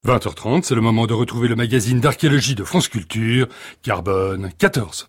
20h30, c'est le moment de retrouver le magazine d'archéologie de France Culture, Carbone 14.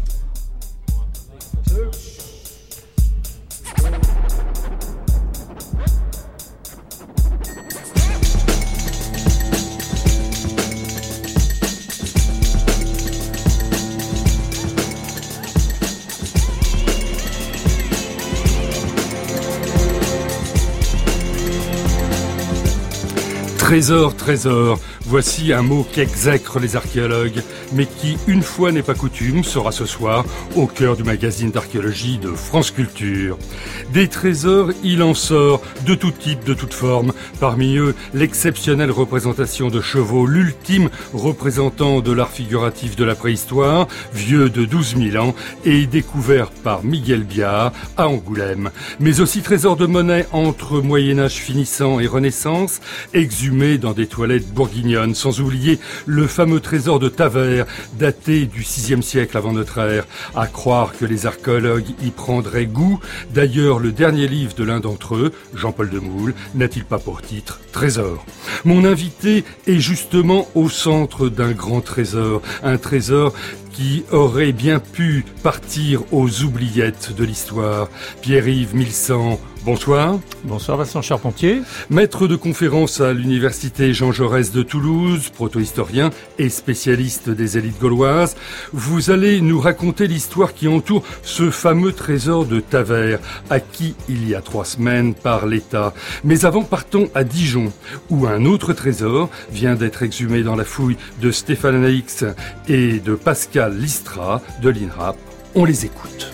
Trésor, trésor, voici un mot qu'exècrent les archéologues, mais qui, une fois n'est pas coutume, sera ce soir au cœur du magazine d'archéologie de France Culture. Des trésors, il en sort, de tout type, de toute forme. Parmi eux, l'exceptionnelle représentation de chevaux, l'ultime représentant de l'art figuratif de la préhistoire, vieux de 12 000 ans, et découvert par Miguel Biard à Angoulême. Mais aussi trésors de monnaie entre Moyen-Âge finissant et Renaissance, exhumés dans des toilettes bourguignonnes, sans oublier le fameux trésor de Tavers, daté du VIe siècle avant notre ère. À croire que les archéologues y prendraient goût. D'ailleurs, le dernier livre de l'un d'entre eux, Jean-Paul Demoule, n'a-t-il pas pour titre Trésor? Mon invité est justement au centre d'un grand trésor, un trésor qui aurait bien pu partir aux oubliettes de l'histoire. Pierre-Yves Milsan, bonsoir. Bonsoir Vincent Charpentier. Maître de conférence à l'université Jean Jaurès de Toulouse, proto-historien et spécialiste des élites gauloises, vous allez nous raconter l'histoire qui entoure ce fameux trésor de Tavers, acquis il y a 3 semaines par l'État. Mais avant, partons à Dijon, où un autre trésor vient d'être exhumé dans la fouille de Stéphane Alix et de Pascal Listra de l'INRAP. On les écoute.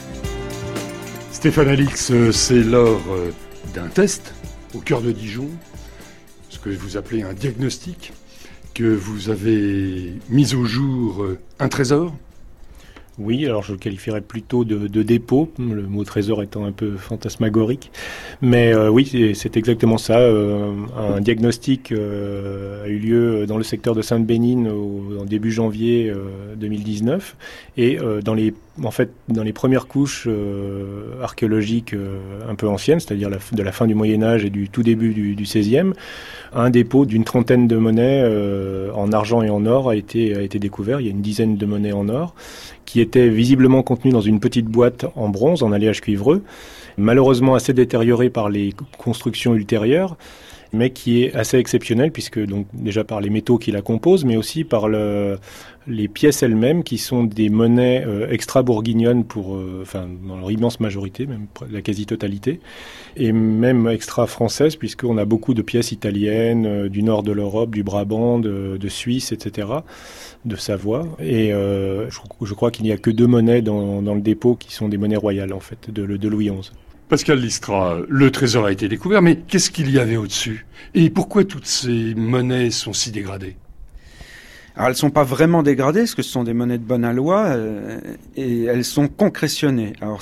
Stéphane Alix, c'est lors d'un test au cœur de Dijon, ce que vous appelez un diagnostic, que vous avez mis au jour un trésor. Oui, alors je le qualifierais plutôt de dépôt, le mot trésor étant un peu fantasmagorique. Mais oui, c'est exactement ça. Un diagnostic a eu lieu dans le secteur de Sainte-Bénigne en début janvier 2019. Et dans les premières couches archéologiques un peu anciennes, c'est-à-dire de la fin du Moyen-Âge et du tout début du XVIe, un dépôt d'une trentaine de monnaies en argent et en or a été découvert. Il y a une dizaine de monnaies en or qui étaient visiblement contenues dans une petite boîte en bronze, en alliage cuivreux, malheureusement assez détériorée par les constructions ultérieures, mais qui est assez exceptionnelle, puisque donc déjà par les métaux qui la composent, mais aussi par les pièces elles-mêmes, qui sont des monnaies extra-bourguignonnes dans leur immense majorité, même la quasi-totalité, et même extra-françaises, puisqu'on a beaucoup de pièces italiennes, du nord de l'Europe, du Brabant, de Suisse, etc., de Savoie. Et je crois qu'il n'y a que 2 monnaies dans le dépôt qui sont des monnaies royales, en fait, de Louis XI. Pascal Listra, le trésor a été découvert, mais qu'est-ce qu'il y avait au-dessus? Et pourquoi toutes ces monnaies sont si dégradées? Alors, elles ne sont pas vraiment dégradées, parce que ce sont des monnaies de bonne aloi, et elles sont concrétionnées. Alors,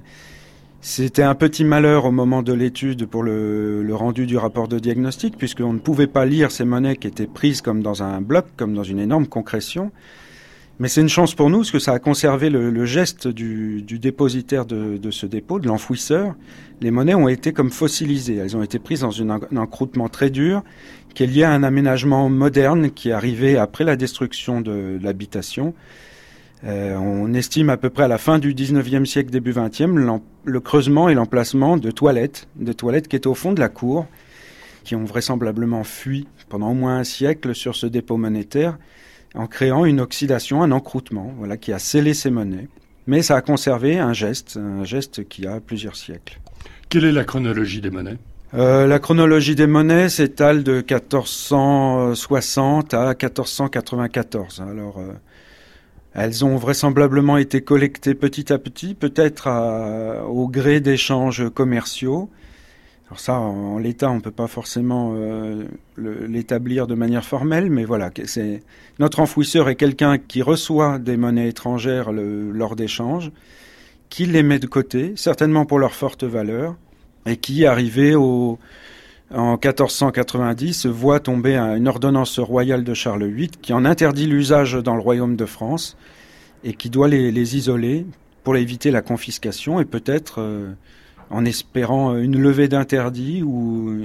c'était un petit malheur au moment de l'étude pour le rendu du rapport de diagnostic, puisqu'on ne pouvait pas lire ces monnaies qui étaient prises comme dans un bloc, comme dans une énorme concrétion. Mais c'est une chance pour nous, parce que ça a conservé le geste du dépositaire de ce dépôt, de l'enfouisseur. Les monnaies ont été comme fossilisées. Elles ont été prises dans un encroûtement très dur, qui est lié à un aménagement moderne qui est arrivé après la destruction de l'habitation. On estime à peu près à la fin du 19e siècle, début 20e, le creusement et l'emplacement de toilettes qui étaient au fond de la cour, qui ont vraisemblablement fui pendant au moins un siècle sur ce dépôt monétaire, en créant une oxydation, un encroûtement, qui a scellé ces monnaies. Mais ça a conservé un geste qui a plusieurs siècles. Quelle est la chronologie des monnaies? La chronologie des monnaies s'étale de 1460 à 1494. Alors, elles ont vraisemblablement été collectées petit à petit, peut-être au gré d'échanges commerciaux. Alors ça, en l'état, on ne peut pas forcément l'établir de manière formelle, mais voilà, notre enfouisseur est quelqu'un qui reçoit des monnaies étrangères lors d'échanges, qui les met de côté, certainement pour leur forte valeur, et qui, arrivé en 1490, voit tomber une ordonnance royale de Charles VIII qui en interdit l'usage dans le royaume de France et qui doit les isoler pour éviter la confiscation et peut-être... en espérant une levée d'interdit ou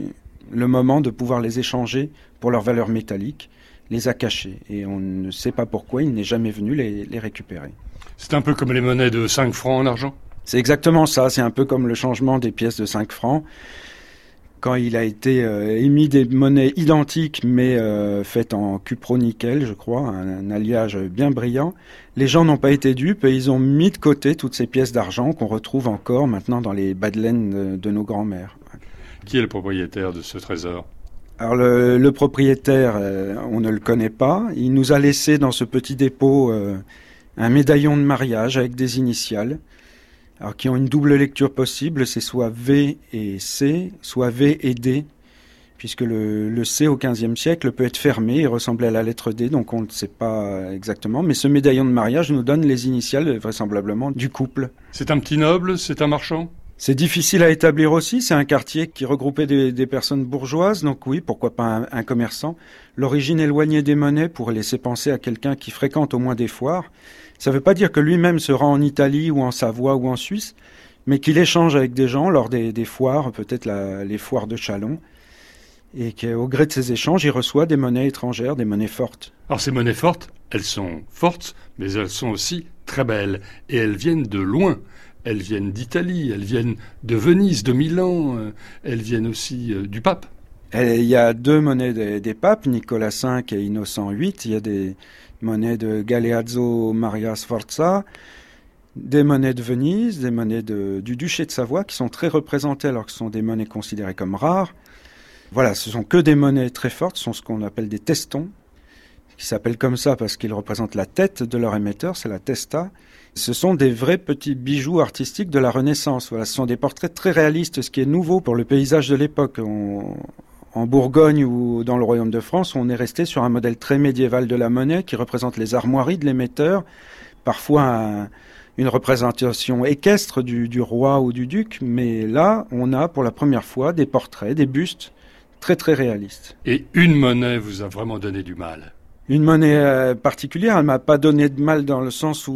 le moment de pouvoir les échanger pour leur valeur métallique, les a cachés. Et on ne sait pas pourquoi il n'est jamais venu les récupérer. C'est un peu comme les monnaies de 5 francs en argent ? C'est exactement ça. C'est un peu comme le changement des pièces de 5 francs. Quand il a été émis des monnaies identiques, mais faites en cupro-nickel, je crois, un alliage bien brillant, les gens n'ont pas été dupes et ils ont mis de côté toutes ces pièces d'argent qu'on retrouve encore maintenant dans les bas de laine de nos grands-mères. Qui est le propriétaire de ce trésor ? Alors le propriétaire, on ne le connaît pas. Il nous a laissé dans ce petit dépôt un médaillon de mariage avec des initiales, alors qui ont une double lecture possible, c'est soit V et C, soit V et D, puisque le C au XVe siècle peut être fermé et ressembler à la lettre D, donc on ne sait pas exactement. Mais ce médaillon de mariage nous donne les initiales, vraisemblablement, du couple. C'est un petit noble ? C'est un marchand ? C'est difficile à établir aussi, c'est un quartier qui regroupait des personnes bourgeoises, donc oui, pourquoi pas un commerçant. L'origine éloignée des monnaies pourrait laisser penser à quelqu'un qui fréquente au moins des foires. Ça ne veut pas dire que lui-même se rend en Italie ou en Savoie ou en Suisse, mais qu'il échange avec des gens lors des foires, peut-être les foires de Châlons, et qu'au gré de ces échanges, il reçoit des monnaies étrangères, des monnaies fortes. Alors ces monnaies fortes, elles sont fortes, mais elles sont aussi très belles, et elles viennent de loin. Elles viennent d'Italie, elles viennent de Venise, de Milan, elles viennent aussi du pape. Il y a 2 monnaies des papes, Nicolas V et Innocent VIII. Il y a des monnaies de Galeazzo Maria Sforza, des monnaies de Venise, des monnaies du duché de Savoie qui sont très représentées alors que ce sont des monnaies considérées comme rares. Voilà, ce sont que des monnaies très fortes, ce sont ce qu'on appelle des testons, qui s'appellent comme ça parce qu'ils représentent la tête de leur émetteur, c'est la testa. Ce sont des vrais petits bijoux artistiques de la Renaissance. Voilà, ce sont des portraits très réalistes, ce qui est nouveau pour le paysage de l'époque. En Bourgogne ou dans le Royaume de France, on est resté sur un modèle très médiéval de la monnaie qui représente les armoiries de l'émetteur, parfois une représentation équestre du roi ou du duc, mais là, on a pour la première fois des portraits, des bustes très très réalistes. Et une monnaie vous a vraiment donné du mal ? Une monnaie particulière, elle m'a pas donné de mal dans le sens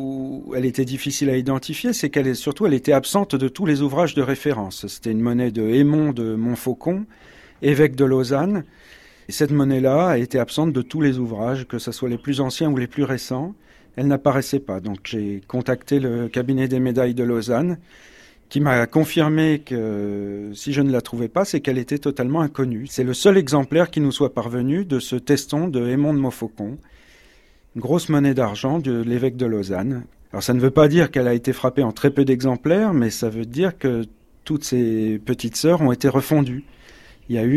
où elle était difficile à identifier, c'est qu'elle était absente de tous les ouvrages de référence. C'était une monnaie de Aymon de Montfaucon, évêque de Lausanne. Et cette monnaie-là a été absente de tous les ouvrages, que ce soit les plus anciens ou les plus récents. Elle n'apparaissait pas. Donc j'ai contacté le cabinet des médailles de Lausanne, qui m'a confirmé que si je ne la trouvais pas, c'est qu'elle était totalement inconnue. C'est le seul exemplaire qui nous soit parvenu de ce teston de Aymon de Montfaucon, une grosse monnaie d'argent de l'évêque de Lausanne. Alors ça ne veut pas dire qu'elle a été frappée en très peu d'exemplaires, mais ça veut dire que toutes ces petites sœurs ont été refondues. Il y a eu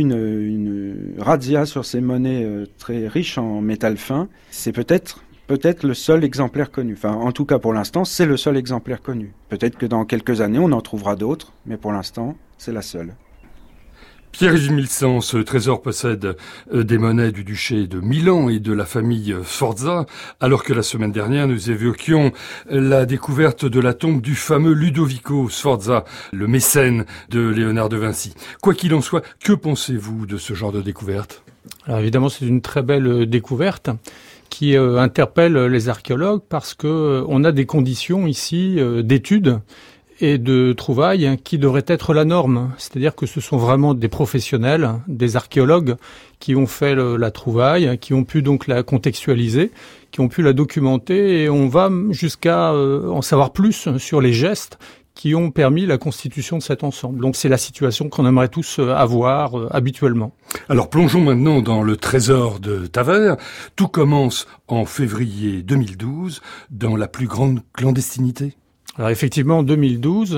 une razzia sur ces monnaies très riches en métal fin. C'est peut-être le seul exemplaire connu. Enfin, en tout cas, pour l'instant, c'est le seul exemplaire connu. Peut-être que dans quelques années, on en trouvera d'autres, mais pour l'instant, c'est la seule. Pierre-Yves Milsan, ce trésor possède des monnaies du duché de Milan et de la famille Sforza, alors que la semaine dernière, nous évoquions la découverte de la tombe du fameux Ludovico Sforza, le mécène de Léonard de Vinci. Quoi qu'il en soit, que pensez-vous de ce genre de découverte ? Alors évidemment, c'est une très belle découverte qui interpelle les archéologues parce que on a des conditions ici d'études et de trouvailles qui devraient être la norme. C'est-à-dire que ce sont vraiment des professionnels, des archéologues qui ont fait la trouvaille, qui ont pu donc la contextualiser, qui ont pu la documenter et on va jusqu'à en savoir plus sur les gestes qui ont permis la constitution de cet ensemble. Donc c'est la situation qu'on aimerait tous avoir habituellement. Alors plongeons maintenant dans le trésor de Tavers. Tout commence en février 2012 dans la plus grande clandestinité. Alors effectivement, en 2012,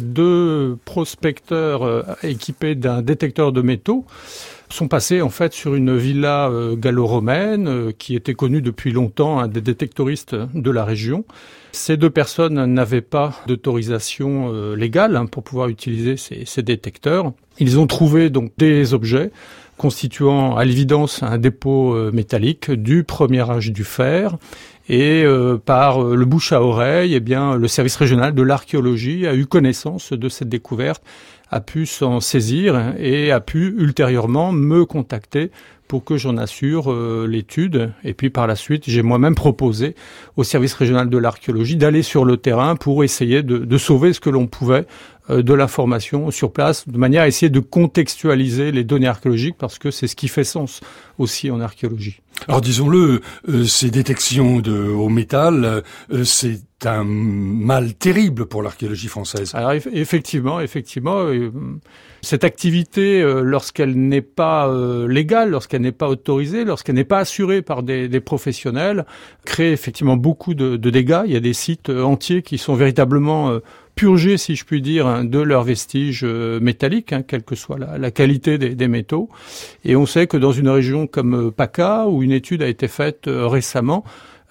2 prospecteurs équipés d'un détecteur de métaux sont passés en fait sur une villa gallo-romaine qui était connue depuis longtemps des détectoristes de la région. Ces 2 personnes n'avaient pas d'autorisation légale pour pouvoir utiliser ces détecteurs. Ils ont trouvé donc des objets constituant à l'évidence un dépôt métallique du premier âge du fer. Et par le bouche à oreille, le service régional de l'archéologie a eu connaissance de cette découverte, a pu s'en saisir et a pu ultérieurement me contacter pour que j'en assure l'étude. Et puis par la suite, j'ai moi-même proposé au service régional de l'archéologie d'aller sur le terrain pour essayer de sauver ce que l'on pouvait de l'information sur place, de manière à essayer de contextualiser les données archéologiques, parce que c'est ce qui fait sens aussi en archéologie. Alors disons-le, ces détections de haut métal, c'est un mal terrible pour l'archéologie française. Alors effectivement, cette activité, lorsqu'elle n'est pas légale, lorsqu'elle n'est pas autorisée, lorsqu'elle n'est pas assurée par des professionnels, crée effectivement beaucoup de dégâts. Il y a des sites entiers qui sont véritablement purgés, si je puis dire, de leurs vestiges métalliques, quelle que soit la qualité des métaux. Et on sait que dans une région comme PACA, où une étude a été faite récemment,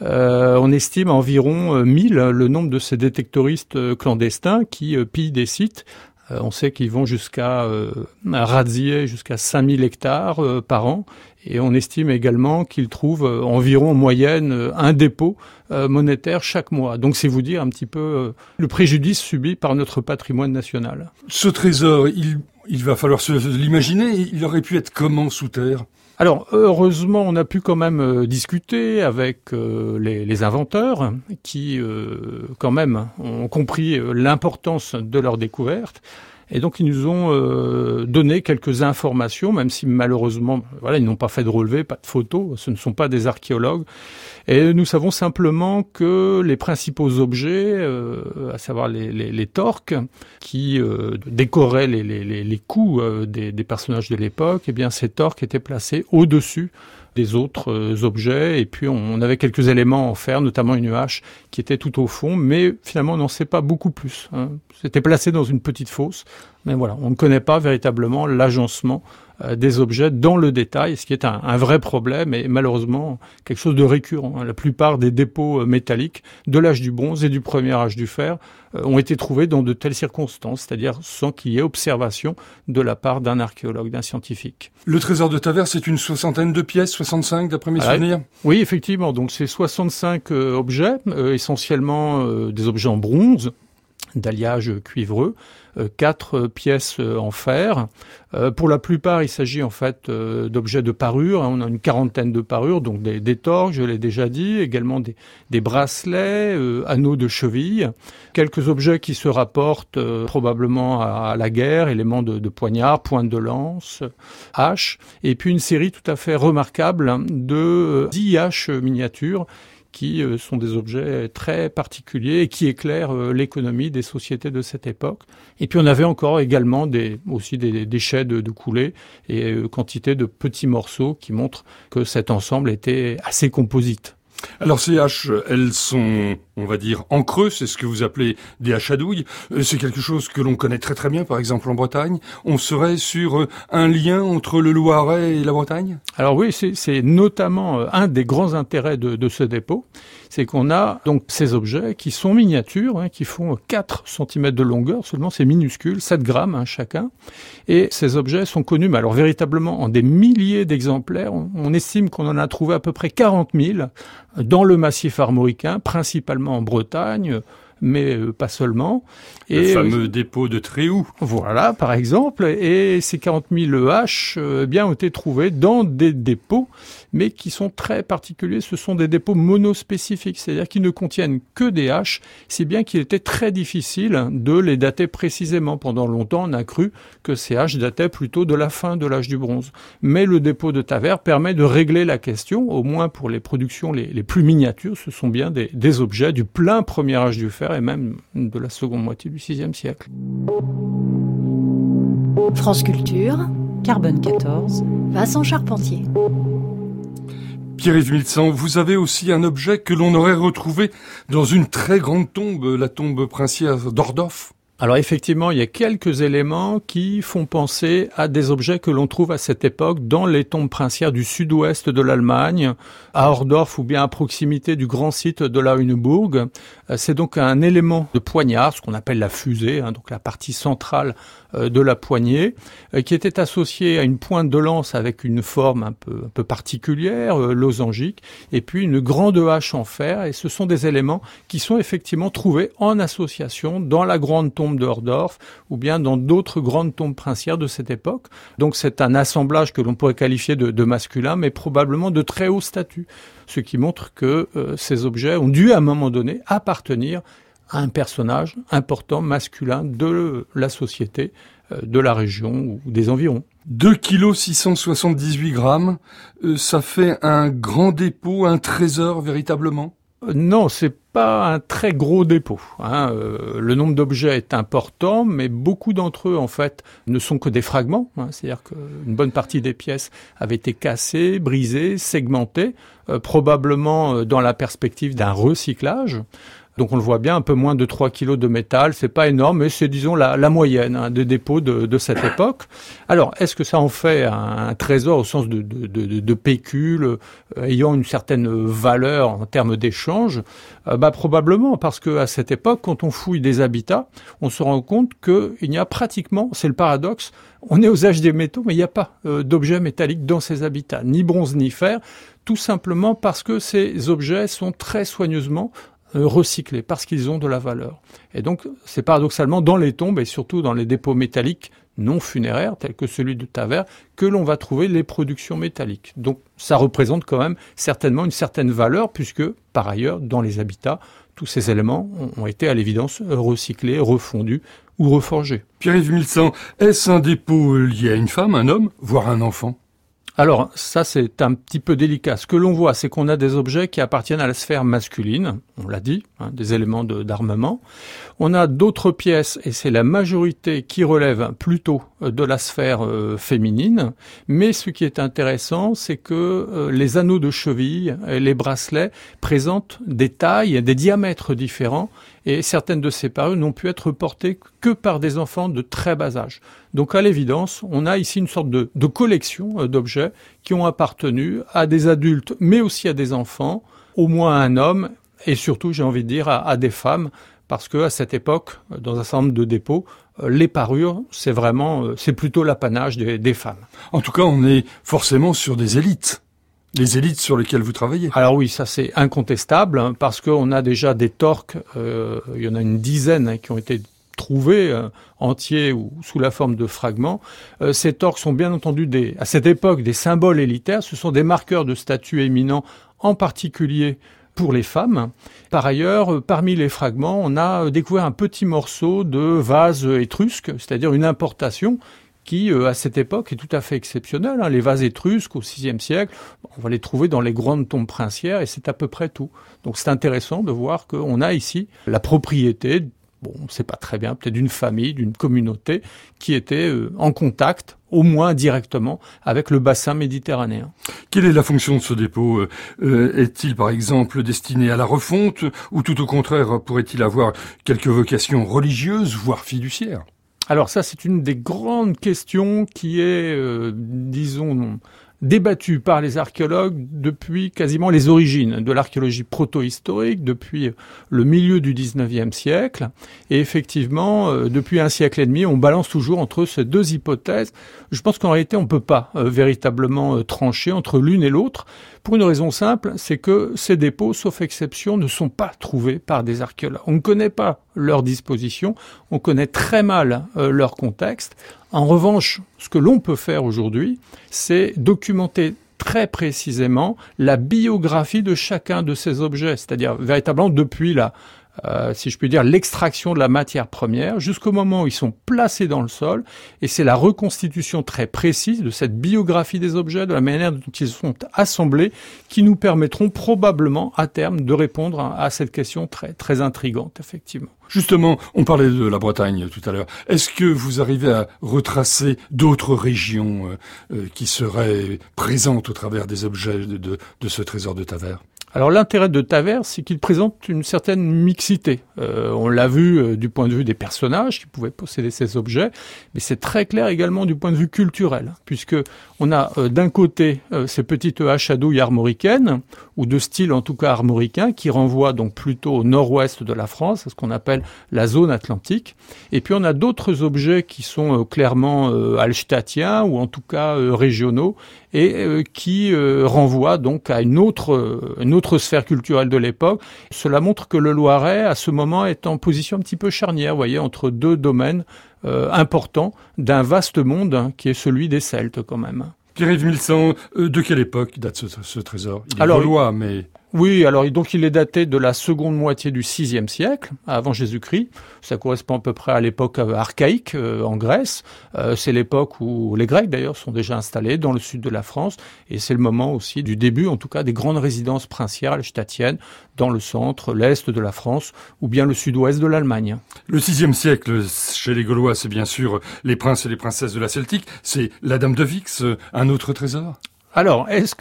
on estime à environ 1000 le nombre de ces détectoristes clandestins qui pillent des sites. On sait qu'ils vont jusqu'à razzier jusqu'à 5000 hectares par an. Et on estime également qu'ils trouvent environ en moyenne un dépôt monétaire chaque mois. Donc c'est vous dire un petit peu le préjudice subi par notre patrimoine national. Ce trésor, il va falloir se l'imaginer, il aurait pu être comment sous terre ? Alors, heureusement, on a pu quand même discuter avec les inventeurs qui, quand même, ont compris l'importance de leur découverte. Et donc, ils nous ont donné quelques informations, même si malheureusement, ils n'ont pas fait de relevé, pas de photos, ce ne sont pas des archéologues. Et nous savons simplement que les principaux objets, à savoir les torques, qui décoraient les coups des personnages de l'époque, eh bien, ces torques étaient placés au-dessus des autres objets, et puis on avait quelques éléments en fer, notamment une hache qui était tout au fond, mais finalement on n'en sait pas beaucoup plus. C'était placé dans une petite fosse, mais voilà, on ne connaît pas véritablement l'agencement des objets dans le détail, ce qui est un vrai problème et malheureusement quelque chose de récurrent. La plupart des dépôts métalliques de l'âge du bronze et du premier âge du fer ont été trouvés dans de telles circonstances, c'est-à-dire sans qu'il y ait observation de la part d'un archéologue, d'un scientifique. Le trésor de Tavers, c'est une 60aine de pièces, 65 d'après mes souvenirs ? Oui, effectivement, donc c'est 65 objets, essentiellement des objets en bronze, d'alliage cuivreux, 4 pièces en fer. Pour la plupart, il s'agit en fait d'objets de parure. On a une quarantaine de parures, donc des torques, je l'ai déjà dit, également des bracelets, anneaux de cheville, quelques objets qui se rapportent probablement à la guerre, éléments de poignard, pointe de lance, hache, et puis une série tout à fait remarquable de 10 haches miniatures qui sont des objets très particuliers et qui éclairent l'économie des sociétés de cette époque. Et puis on avait encore également aussi des déchets de coulées et quantité de petits morceaux qui montrent que cet ensemble était assez composite. Alors ces haches, elles sont, on va dire, en creux, c'est ce que vous appelez des haches à douille. C'est quelque chose que l'on connaît très très bien, par exemple en Bretagne. On serait sur un lien entre le Loiret et la Bretagne ? Alors oui, c'est notamment un des grands intérêts de ce dépôt, c'est qu'on a donc ces objets qui sont miniatures, qui font 4 cm de longueur seulement, c'est minuscule, 7 grammes chacun. Et ces objets sont connus, mais alors véritablement en des milliers d'exemplaires. On estime qu'on en a trouvé à peu près 40 000 dans le massif armoricain, principalement en Bretagne, mais pas seulement. Le fameux dépôt de Tréhoux. Voilà, par exemple. Et ces 40 000 haches ont été trouvées dans des dépôts, mais qui sont très particuliers. Ce sont des dépôts monospécifiques, c'est-à-dire qui ne contiennent que des haches, si bien qu'il était très difficile de les dater précisément. Pendant longtemps, on a cru que ces haches dataient plutôt de la fin de l'âge du bronze. Mais le dépôt de Tavers permet de régler la question, au moins pour les productions les plus miniatures. Ce sont bien des objets du plein premier âge du fer et même de la seconde moitié du VIe siècle. France Culture, Carbone 14, Vincent Charpentier. Pierre-Yves Milsan, vous avez aussi un objet que l'on aurait retrouvé dans une très grande tombe, la tombe princière d'Ordorf. Alors effectivement, il y a quelques éléments qui font penser à des objets que l'on trouve à cette époque dans les tombes princières du sud-ouest de l'Allemagne, à Ordorf ou bien à proximité du grand site de Lauenburg. C'est donc un élément de poignard, ce qu'on appelle la fusée, donc la partie centrale de la poignée, qui était associée à une pointe de lance avec une forme un peu particulière, losangique, et puis une grande hache en fer. Et ce sont des éléments qui sont effectivement trouvés en association dans la grande tombe de Ordorf ou bien dans d'autres grandes tombes princières de cette époque. Donc c'est un assemblage que l'on pourrait qualifier de masculin, mais probablement de très haut statut, ce qui montre que ces objets ont dû à un moment donné appartenir un personnage important, masculin de la société, de la région ou des environs. 2 kg 678 grammes, ça fait un grand dépôt, un trésor véritablement ? Non, c'est pas un très gros dépôt. Le nombre d'objets est important, mais beaucoup d'entre eux, en fait, ne sont que des fragments. C'est-à-dire qu'une bonne partie des pièces avaient été cassées, brisées, segmentées, probablement dans la perspective d'un recyclage. Donc on le voit bien, un peu moins de 3 kilos de métal, c'est pas énorme, mais c'est disons la moyenne des dépôts de cette époque. Alors, est-ce que ça en fait un trésor au sens de pécule, ayant une certaine valeur en termes d'échange ? Probablement, parce que à cette époque, quand on fouille des habitats, on se rend compte qu'il n'y a pratiquement, c'est le paradoxe, on est aux âges des métaux, mais il n'y a pas d'objets métalliques dans ces habitats, ni bronze ni fer, tout simplement parce que ces objets sont très soigneusement recyclés parce qu'ils ont de la valeur. Et donc, c'est paradoxalement dans les tombes et surtout dans les dépôts métalliques non funéraires, tels que celui de Tavers, que l'on va trouver les productions métalliques. Donc, ça représente quand même certainement une certaine valeur puisque, par ailleurs, dans les habitats, tous ces éléments ont été à l'évidence recyclés, refondus ou reforgés. Pierre-Yves Milsan, est-ce un dépôt lié à une femme, un homme, voire un enfant ? Alors, ça, c'est un petit peu délicat. Ce que l'on voit, c'est qu'on a des objets qui appartiennent à la sphère masculine, on l'a dit, des éléments d'armement. On a d'autres pièces, et c'est la majorité qui relève plutôt de la sphère féminine. Mais ce qui est intéressant, c'est que les anneaux de cheville et les bracelets présentent des tailles, des diamètres différents, et certaines de ces parures n'ont pu être portées que par des enfants de très bas âge. Donc à l'évidence, on a ici une sorte de collection d'objets qui ont appartenu à des adultes, mais aussi à des enfants, au moins à un homme, et surtout, j'ai envie de dire, à des femmes, parce que à cette époque, dans un certain nombre de dépôts, les parures, c'est plutôt l'apanage des femmes. En tout cas, on est forcément sur des élites. Les élites sur lesquelles vous travaillez. Alors oui, ça c'est incontestable, parce qu'on a déjà des torques, il y en a une dizaine qui ont été trouvés entiers ou sous la forme de fragments. Ces torques sont bien entendu à cette époque des symboles élitaires, ce sont des marqueurs de statut éminent, en particulier pour les femmes. Par ailleurs, parmi les fragments, on a découvert un petit morceau de vase étrusque, c'est-à-dire une importation, qui, à cette époque, est tout à fait exceptionnel. Les vases étrusques, au VIe siècle, on va les trouver dans les grandes tombes princières, et c'est à peu près tout. Donc c'est intéressant de voir qu'on a ici la propriété, on ne sait pas très bien, peut-être d'une famille, d'une communauté, qui était en contact, au moins directement, avec le bassin méditerranéen. Quelle est la fonction de ce dépôt ? Est-il, par exemple, destiné à la refonte, ou tout au contraire, pourrait-il avoir quelque vocation religieuse, voire fiduciaire ? Alors ça, c'est une des grandes questions qui est, débattue par les archéologues depuis quasiment les origines de l'archéologie proto-historique, depuis le milieu du XIXe siècle. Et effectivement, depuis un siècle et demi, on balance toujours entre ces deux hypothèses. Je pense qu'en réalité, on ne peut pas véritablement trancher entre l'une et l'autre, pour une raison simple, c'est que ces dépôts, sauf exception, ne sont pas trouvés par des archéologues. On ne connaît pas leur disposition, on connaît très mal leur contexte. En revanche, ce que l'on peut faire aujourd'hui, c'est documenter très précisément la biographie de chacun de ces objets, c'est-à-dire véritablement depuis si je puis dire, l'extraction de la matière première jusqu'au moment où ils sont placés dans le sol, et c'est la reconstitution très précise de cette biographie des objets, de la manière dont ils sont assemblés, qui nous permettront probablement à terme de répondre à cette question très, très intrigante, effectivement. Justement, on parlait de la Bretagne tout à l'heure. Est-ce que vous arrivez à retracer d'autres régions qui seraient présentes au travers des objets de ce trésor de Tavers ? Alors l'intérêt de Tavers, c'est qu'il présente une certaine mixité. On l'a vu du point de vue des personnages qui pouvaient posséder ces objets, mais c'est très clair également du point de vue culturel, puisque on a d'un côté ces petites haches à douille armoricaines, ou de style en tout cas armoricain, qui renvoient donc plutôt au nord-ouest de la France, à ce qu'on appelle la zone atlantique. Et puis on a d'autres objets qui sont clairement hallstattiens, ou en tout cas régionaux, et qui renvoient donc à une autre sphère culturelle de l'époque. Cela montre que le Loiret, à ce moment, est en position un petit peu charnière, vous voyez, entre deux domaines importants d'un vaste monde qui est celui des Celtes quand même. Pierre-Yves Milsan, de quelle époque date ce trésor ? Il est gaulois, mais... Oui, alors donc il est daté de la seconde moitié du VIe siècle, avant Jésus-Christ. Ça correspond à peu près à l'époque archaïque en Grèce. C'est l'époque où les Grecs d'ailleurs sont déjà installés dans le sud de la France, et c'est le moment aussi du début, en tout cas, des grandes résidences princières statiennes dans le centre, l'est de la France, ou bien le sud-ouest de l'Allemagne. Le VIe siècle, chez les Gaulois, c'est bien sûr les princes et les princesses de la Celtique. C'est la Dame de Vix, un autre trésor? Alors, est-ce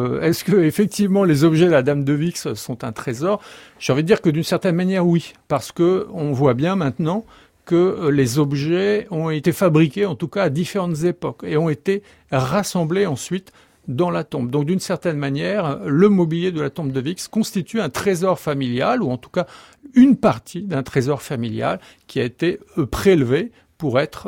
que effectivement les objets de la Dame de Vix sont un trésor? J'ai envie de dire que d'une certaine manière, oui, parce que on voit bien maintenant que les objets ont été fabriqués, en tout cas à différentes époques, et ont été rassemblés ensuite dans la tombe. Donc, d'une certaine manière, le mobilier de la tombe de Vix constitue un trésor familial, ou en tout cas une partie d'un trésor familial qui a été prélevé pour être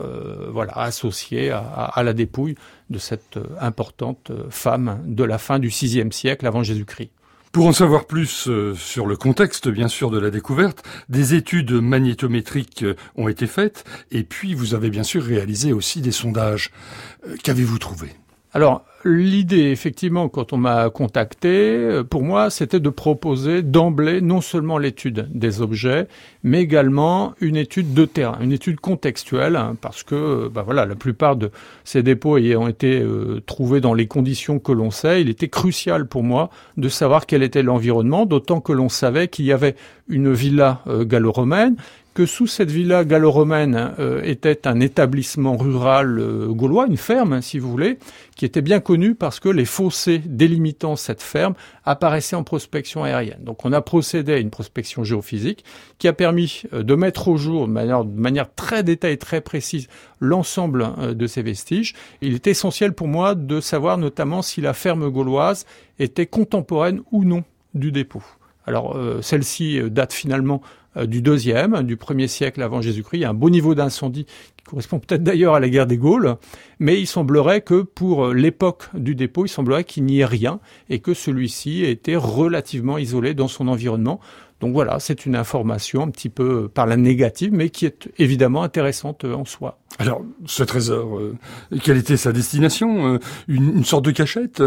associé à la dépouille de cette importante femme de la fin du VIe siècle avant Jésus-Christ. Pour en savoir plus sur le contexte, bien sûr, de la découverte, des études magnétométriques ont été faites, et puis vous avez bien sûr réalisé aussi des sondages. Qu'avez-vous trouvé? Alors, l'idée, effectivement, quand on m'a contacté, pour moi, c'était de proposer d'emblée non seulement l'étude des objets, mais également une étude de terrain, une étude contextuelle, parce que, la plupart de ces dépôts ayant été trouvés dans les conditions que l'on sait, il était crucial pour moi de savoir quel était l'environnement, d'autant que l'on savait qu'il y avait une villa gallo-romaine, que sous cette villa gallo-romaine était un établissement rural gaulois, une ferme, si vous voulez, qui était bien connue parce que les fossés délimitant cette ferme apparaissaient en prospection aérienne. Donc on a procédé à une prospection géophysique qui a permis de mettre au jour de manière très détaillée, très précise, l'ensemble de ces vestiges. Il est essentiel pour moi de savoir notamment si la ferme gauloise était contemporaine ou non du dépôt. Alors celle-ci date finalement du 1er siècle avant Jésus-Christ. Il y a un beau niveau d'incendie qui correspond peut-être d'ailleurs à la guerre des Gaules, mais il semblerait que pour l'époque du dépôt, il semblerait qu'il n'y ait rien et que celui-ci ait été relativement isolé dans son environnement. Donc voilà, c'est une information un petit peu par la négative, mais qui est évidemment intéressante en soi. Alors, ce trésor, quelle était sa destination? Une sorte de cachette?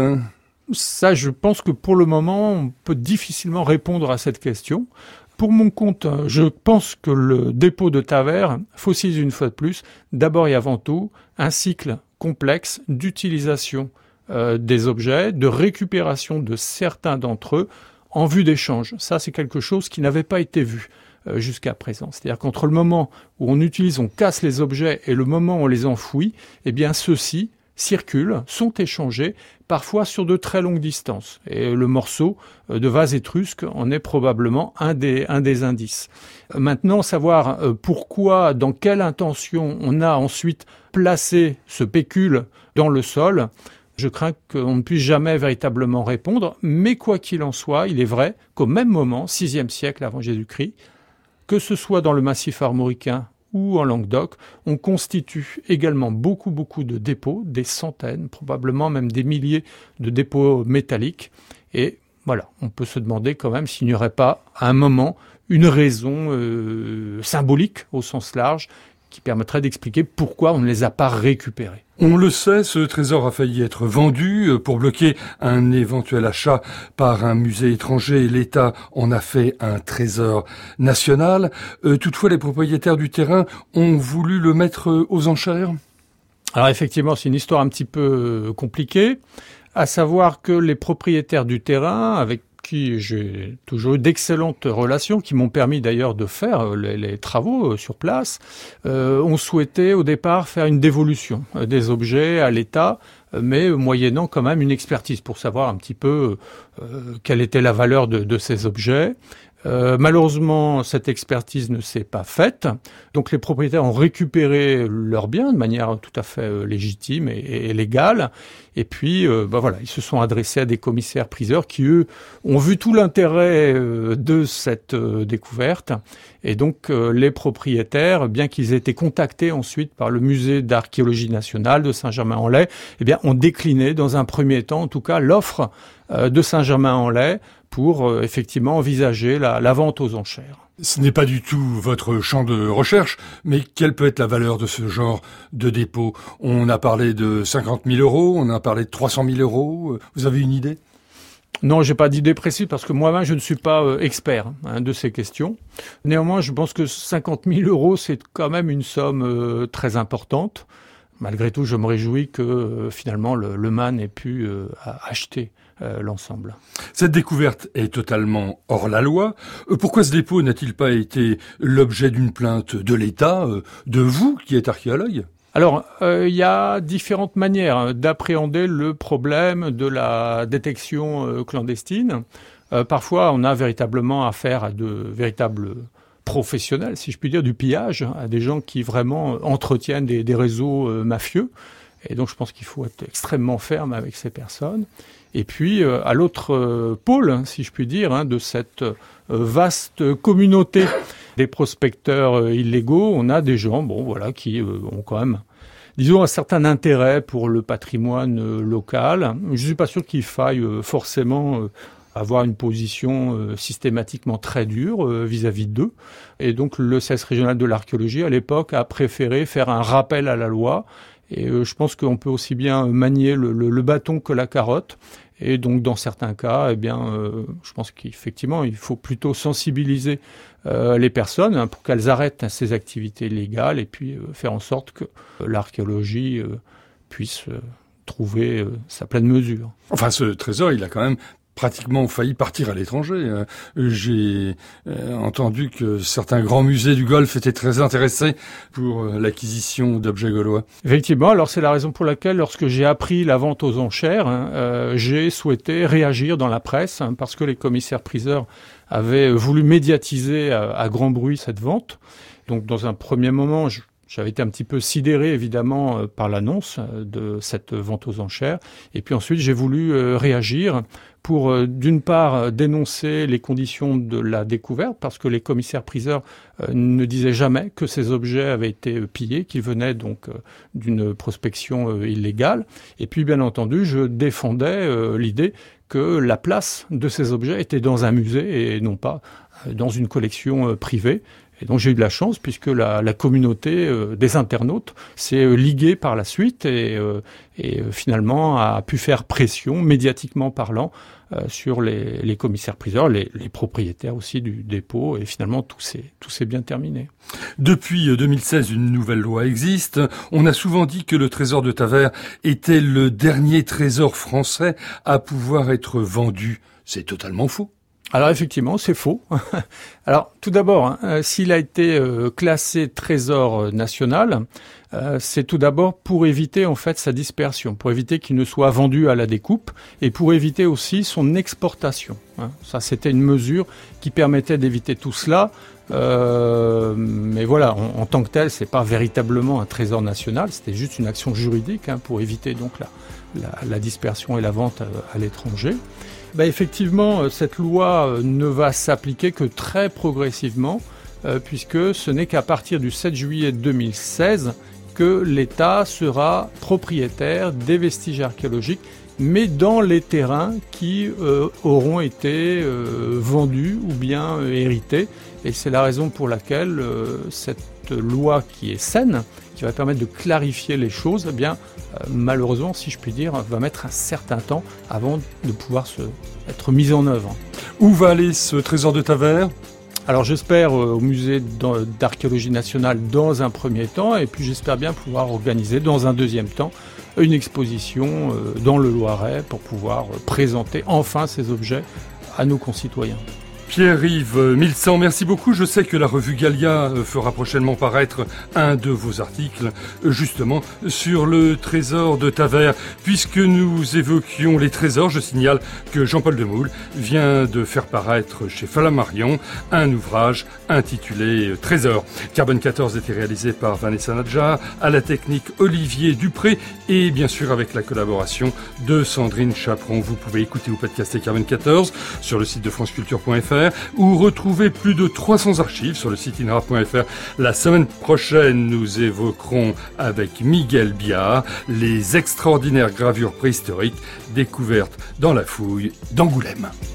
Ça, je pense que pour le moment, on peut difficilement répondre à cette question. Pour mon compte, je pense que le dépôt de Tavers fossilise une fois de plus, d'abord et avant tout, un cycle complexe d'utilisation des objets, de récupération de certains d'entre eux en vue d'échange. Ça, c'est quelque chose qui n'avait pas été vu jusqu'à présent. C'est-à-dire qu'entre le moment où on utilise, on casse les objets et le moment où on les enfouit, eh bien ceux-ci circulent, sont échangés, parfois sur de très longues distances. Et le morceau de vase étrusque en est probablement un des indices. Maintenant, savoir pourquoi, dans quelle intention on a ensuite placé ce pécule dans le sol, je crains qu'on ne puisse jamais véritablement répondre. Mais quoi qu'il en soit, il est vrai qu'au même moment, 6e siècle avant Jésus-Christ, que ce soit dans le massif armoricain ou en Languedoc, on constitue également beaucoup de dépôts, des centaines, probablement même des milliers de dépôts métalliques. Et voilà, on peut se demander quand même s'il n'y aurait pas, à un moment, une raison symbolique au sens large qui permettrait d'expliquer pourquoi on ne les a pas récupérés. On le sait, ce trésor a failli être vendu pour bloquer un éventuel achat par un musée étranger. L'État en a fait un trésor national. Toutefois, les propriétaires du terrain ont voulu le mettre aux enchères. Alors effectivement, c'est une histoire un petit peu compliquée, à savoir que les propriétaires du terrain, avec qui j'ai toujours eu d'excellentes relations, qui m'ont permis d'ailleurs de faire les travaux sur place, ont souhaité au départ faire une dévolution des objets à l'État, mais moyennant quand même une expertise pour savoir un petit peu quelle était la valeur de ces objets. Malheureusement, cette expertise ne s'est pas faite. Donc les propriétaires ont récupéré leurs biens de manière tout à fait légitime et légale. Et puis, ils se sont adressés à des commissaires-priseurs qui, eux, ont vu tout l'intérêt de cette découverte. Et donc, les propriétaires, bien qu'ils aient été contactés ensuite par le musée d'archéologie nationale de Saint-Germain-en-Laye, ont décliné dans un premier temps, en tout cas, l'offre de Saint-Germain-en-Laye pour effectivement envisager la vente aux enchères. Ce n'est pas du tout votre champ de recherche, mais quelle peut être la valeur de ce genre de dépôt? On a parlé de 50 000 euros, on a parlé de 300 000 euros. Vous avez une idée? Non, j'ai pas d'idée précise parce que moi-même, je ne suis pas expert de ces questions. Néanmoins, je pense que 50 000 euros, c'est quand même une somme très importante. Malgré tout, je me réjouis que finalement le MAN ait pu acheter l'ensemble. Cette découverte est totalement hors la loi. Pourquoi ce dépôt n'a-t-il pas été l'objet d'une plainte de l'État, de vous qui êtes archéologue ? Alors, il y a différentes manières d'appréhender le problème de la détection clandestine. Parfois, on a véritablement affaire à de véritables professionnels, si je puis dire, du pillage, à des gens qui vraiment entretiennent des réseaux mafieux. Et donc, je pense qu'il faut être extrêmement ferme avec ces personnes. Et puis, à l'autre pôle, si je puis dire, de cette vaste communauté des prospecteurs illégaux, on a des gens, qui ont quand même, disons, un certain intérêt pour le patrimoine local. Je suis pas sûr qu'il faille forcément avoir une position systématiquement très dure vis-à-vis d'eux. Et donc, le CES régional de l'archéologie, à l'époque, a préféré faire un rappel à la loi. Et je pense qu'on peut aussi bien manier le bâton que la carotte. Et donc, dans certains cas, je pense qu'effectivement, il faut plutôt sensibiliser les personnes pour qu'elles arrêtent ces activités illégales et puis faire en sorte que l'archéologie puisse trouver sa pleine mesure. Enfin, ce trésor, il a quand même pratiquement failli partir à l'étranger. J'ai entendu que certains grands musées du Golfe étaient très intéressés pour l'acquisition d'objets gaulois. Effectivement, alors c'est la raison pour laquelle, lorsque j'ai appris la vente aux enchères, j'ai souhaité réagir dans la presse, parce que les commissaires-priseurs avaient voulu médiatiser à grand bruit cette vente. Donc dans un premier moment, j'avais été un petit peu sidéré, évidemment, par l'annonce de cette vente aux enchères. Et puis ensuite, j'ai voulu réagir pour, d'une part, dénoncer les conditions de la découverte, parce que les commissaires-priseurs ne disaient jamais que ces objets avaient été pillés, qu'ils venaient donc d'une prospection illégale. Et puis, bien entendu, je défendais l'idée que la place de ces objets était dans un musée et non pas dans une collection privée. Et donc j'ai eu de la chance puisque la communauté des internautes s'est liguée par la suite et finalement a pu faire pression, médiatiquement parlant, sur les commissaires-priseurs, les propriétaires aussi du dépôt, et finalement tout s'est bien terminé. Depuis 2016, une nouvelle loi existe. On a souvent dit que le trésor de Tavers était le dernier trésor français à pouvoir être vendu. C'est totalement faux. Alors effectivement, c'est faux. Alors tout d'abord, s'il a été classé trésor national, c'est tout d'abord pour éviter en fait sa dispersion, pour éviter qu'il ne soit vendu à la découpe et pour éviter aussi son exportation. Ça, c'était une mesure qui permettait d'éviter tout cela. Mais voilà, en tant que tel, c'est pas véritablement un trésor national, c'était juste une action juridique pour éviter donc la dispersion et la vente à l'étranger. Effectivement, cette loi ne va s'appliquer que très progressivement, puisque ce n'est qu'à partir du 7 juillet 2016 que l'État sera propriétaire des vestiges archéologiques, mais dans les terrains qui auront été vendus ou bien hérités. Et c'est la raison pour laquelle cette loi qui est saine, qui va permettre de clarifier les choses, malheureusement, si je puis dire, va mettre un certain temps avant de pouvoir être mise en œuvre. Où va aller ce trésor de Tavers ? Alors j'espère au musée d'archéologie nationale dans un premier temps, et puis j'espère bien pouvoir organiser dans un deuxième temps une exposition dans le Loiret pour pouvoir présenter enfin ces objets à nos concitoyens. Pierre-Yves Milsan, merci beaucoup. Je sais que la revue Gallia fera prochainement paraître un de vos articles, justement, sur le trésor de Tavers. Puisque nous évoquions les trésors, je signale que Jean-Paul Demoule vient de faire paraître chez Flammarion un ouvrage intitulé Trésor. Carbone 14 était réalisé par Vanessa Nadjar, à la technique Olivier Dupré et bien sûr avec la collaboration de Sandrine Chaperon. Vous pouvez écouter ou podcaster Carbone 14 sur le site de franceculture.fr ou retrouver plus de 300 archives sur le site inra.fr. La semaine prochaine, nous évoquerons avec Miguel Biard les extraordinaires gravures préhistoriques découvertes dans la fouille d'Angoulême.